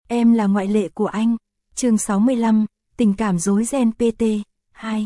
Em là ngoại lệ của anh. Chương 65, tình cảm rối ren PT 2.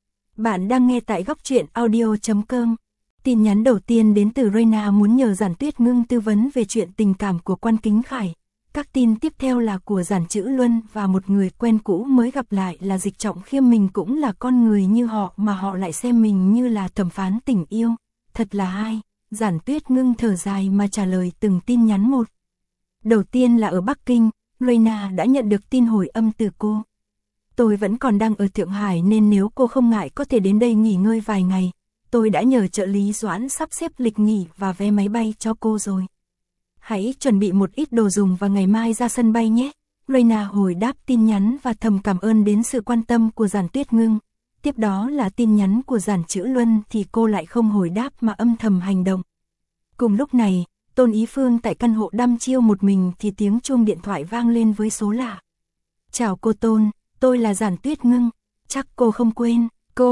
Bạn đang nghe tại góc truyện audio.com. Tin nhắn đầu tiên đến từ Reina muốn nhờ Giản Tuyết Ngưng tư vấn về chuyện tình cảm của Quan Kính Khải. Các tin tiếp theo là của Giản Trữ Luân và một người quen cũ mới gặp lại là Dịch Trọng Khiêm. Mình cũng là con người như họ mà họ lại xem mình như là thẩm phán tình yêu. Thật là hay. Giản Tuyết Ngưng thở dài mà trả lời từng tin nhắn một. Đầu tiên là ở Bắc Kinh, Reina đã nhận được tin hồi âm từ cô. Tôi vẫn còn đang ở Thượng Hải nên nếu cô không ngại có thể đến đây nghỉ ngơi vài ngày. Tôi đã nhờ trợ lý Doãn sắp xếp lịch nghỉ và vé máy bay cho cô rồi. Hãy chuẩn bị một ít đồ dùng và ngày mai ra sân bay nhé. Reina hồi đáp tin nhắn và thầm cảm ơn đến sự quan tâm của Giản Tuyết Ngưng. Tiếp đó là tin nhắn của Giản Trữ Luân thì cô lại không hồi đáp mà âm thầm hành động. Cùng lúc này, Tôn Ý Phương tại căn hộ đăm chiêu một mình thì tiếng chuông điện thoại vang lên với số lạ. Chào cô Tôn, tôi là Giản Tuyết Ngưng, chắc cô không quên.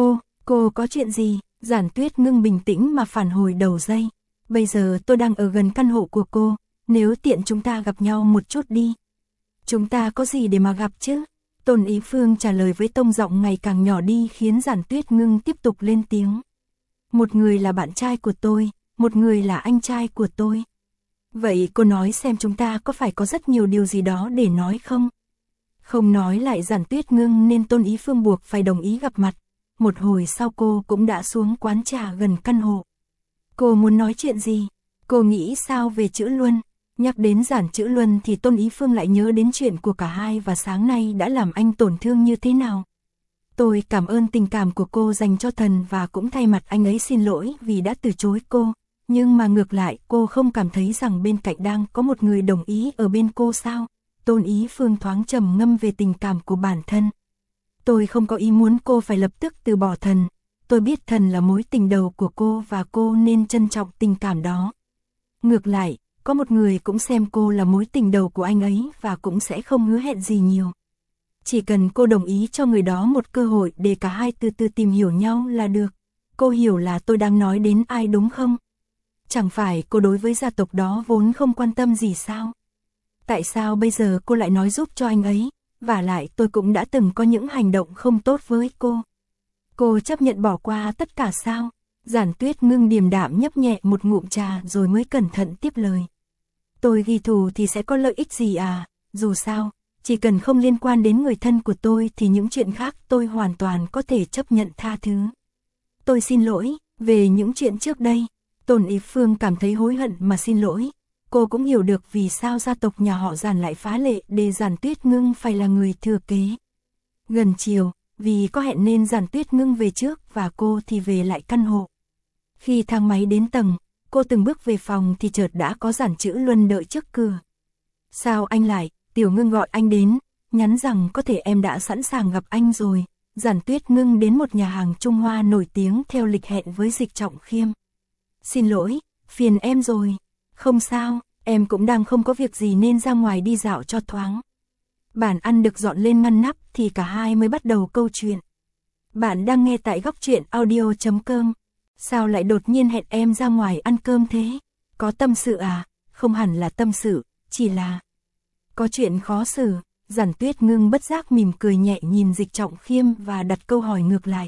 Cô có chuyện gì? Giản Tuyết Ngưng bình tĩnh mà phản hồi đầu dây. Bây giờ tôi đang ở gần căn hộ của cô, nếu tiện chúng ta gặp nhau một chút đi. Chúng ta có gì để mà gặp chứ? Tôn Ý Phương trả lời với tông giọng ngày càng nhỏ đi khiến Giản Tuyết Ngưng tiếp tục lên tiếng. Một người là bạn trai của tôi, một người là anh trai của tôi. Vậy cô nói xem chúng ta có phải có rất nhiều điều gì đó để nói không? Không nói lại Giản Tuyết Ngưng nên Tôn Ý Phương buộc phải đồng ý gặp mặt. Một hồi sau cô cũng đã xuống quán trà gần căn hộ. Cô muốn nói chuyện gì? Cô nghĩ sao về Trữ Luân? Nhắc đến Giản Trữ Luân thì Tôn Ý Phương lại nhớ đến chuyện của cả hai và sáng nay đã làm anh tổn thương như thế nào. Tôi cảm ơn tình cảm của cô dành cho Thần và cũng thay mặt anh ấy xin lỗi vì đã từ chối cô. Nhưng mà ngược lại cô không cảm thấy rằng bên cạnh đang có một người đồng ý ở bên cô sao? Tôn Ý Phương thoáng trầm ngâm về tình cảm của bản thân. Tôi không có ý muốn cô phải lập tức từ bỏ Thần. Tôi biết Thần là mối tình đầu của cô và cô nên trân trọng tình cảm đó. Ngược lại, có một người cũng xem cô là mối tình đầu của anh ấy và cũng sẽ không hứa hẹn gì nhiều. Chỉ cần cô đồng ý cho người đó một cơ hội để cả hai từ từ tìm hiểu nhau là được. Cô hiểu là tôi đang nói đến ai đúng không? Chẳng phải cô đối với gia tộc đó vốn không quan tâm gì sao? Tại sao bây giờ cô lại nói giúp cho anh ấy? Vả lại tôi cũng đã từng có những hành động không tốt với cô. Cô chấp nhận bỏ qua tất cả sao? Giản Tuyết Ngưng điềm đạm nhấp nhẹ một ngụm trà rồi mới cẩn thận tiếp lời. Tôi ghi thù thì sẽ có lợi ích gì à? Dù sao, chỉ cần không liên quan đến người thân của tôi thì những chuyện khác tôi hoàn toàn có thể chấp nhận tha thứ. Tôi xin lỗi, về những chuyện trước đây. Tôn Ý Phương cảm thấy hối hận mà xin lỗi. Cô cũng hiểu được vì sao gia tộc nhà họ Giản lại phá lệ để Giản Tuyết Ngưng phải là người thừa kế. Gần chiều, vì có hẹn nên Giản Tuyết Ngưng về trước và cô thì về lại căn hộ. Khi thang máy đến tầng, cô từng bước về phòng thì chợt đã có Giản Trữ Luân đợi trước cửa. Sao anh lại? Tiểu Ngưng gọi anh đến, nhắn rằng có thể em đã sẵn sàng gặp anh rồi. Giản Tuyết Ngưng đến một nhà hàng Trung Hoa nổi tiếng theo lịch hẹn với Dịch Trọng Khiêm. Xin lỗi, phiền em rồi. Không sao, em cũng đang không có việc gì nên ra ngoài đi dạo cho thoáng. Bàn ăn được dọn lên ngăn nắp thì cả hai mới bắt đầu câu chuyện. Bạn đang nghe tại góc truyện audio.com. Sao lại đột nhiên hẹn em ra ngoài ăn cơm thế? Có tâm sự à? Không hẳn là tâm sự, chỉ là có chuyện khó xử. Giản Tuyết Ngưng bất giác mỉm cười nhẹ nhìn Dịch Trọng Khiêm và đặt câu hỏi ngược lại.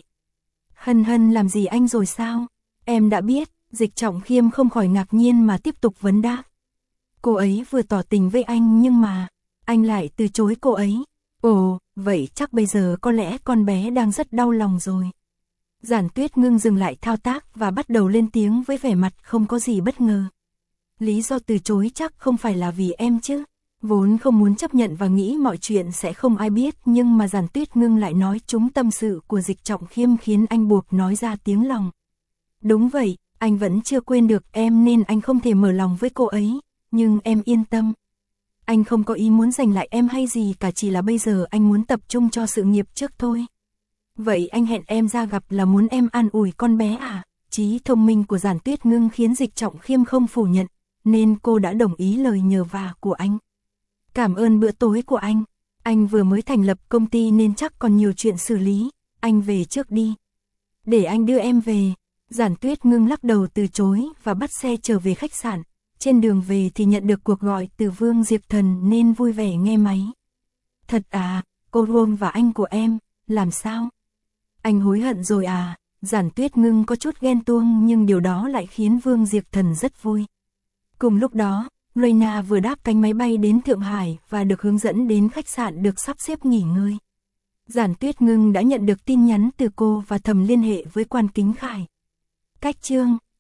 Hân làm gì anh rồi sao? Em đã biết. Dịch Trọng Khiêm không khỏi ngạc nhiên mà tiếp tục vấn đáp. Cô ấy vừa tỏ tình với anh nhưng mà anh lại từ chối cô ấy. Ồ, vậy chắc bây giờ có lẽ con bé đang rất đau lòng rồi. Giản Tuyết Ngưng dừng lại thao tác và bắt đầu lên tiếng với vẻ mặt không có gì bất ngờ. Lý do từ chối chắc không phải là vì em chứ. Vốn không muốn chấp nhận và nghĩ mọi chuyện sẽ không ai biết nhưng mà Giản Tuyết Ngưng lại nói trúng tâm sự của Dịch Trọng Khiêm khiến anh buộc nói ra tiếng lòng. Đúng vậy. Anh vẫn chưa quên được em nên anh không thể mở lòng với cô ấy, nhưng em yên tâm. Anh không có ý muốn giành lại em hay gì cả, chỉ là bây giờ anh muốn tập trung cho sự nghiệp trước thôi. Vậy anh hẹn em ra gặp là muốn em an ủi con bé à? Trí thông minh của Giản Tuyết Ngưng khiến Dịch Trọng Khiêm không phủ nhận, nên cô đã đồng ý lời nhờ vả của anh. Cảm ơn bữa tối của anh vừa mới thành lập công ty nên chắc còn nhiều chuyện xử lý, anh về trước đi. Để anh đưa em về. Giản Tuyết Ngưng lắc đầu từ chối và bắt xe trở về khách sạn. trên đường về thì nhận được cuộc gọi từ Vương Diệp Thần nên vui vẻ nghe máy. Thật à, cô Rome và anh của em, làm sao? Anh hối hận rồi à? Giản Tuyết Ngưng có chút ghen tuông nhưng điều đó lại khiến Vương Diệp Thần rất vui. Cùng lúc đó, Reina vừa đáp cánh máy bay đến Thượng Hải và được hướng dẫn đến khách sạn được sắp xếp nghỉ ngơi. Giản Tuyết Ngưng đã nhận được tin nhắn từ cô và thầm liên hệ với Quan Kính Khải. Cách chương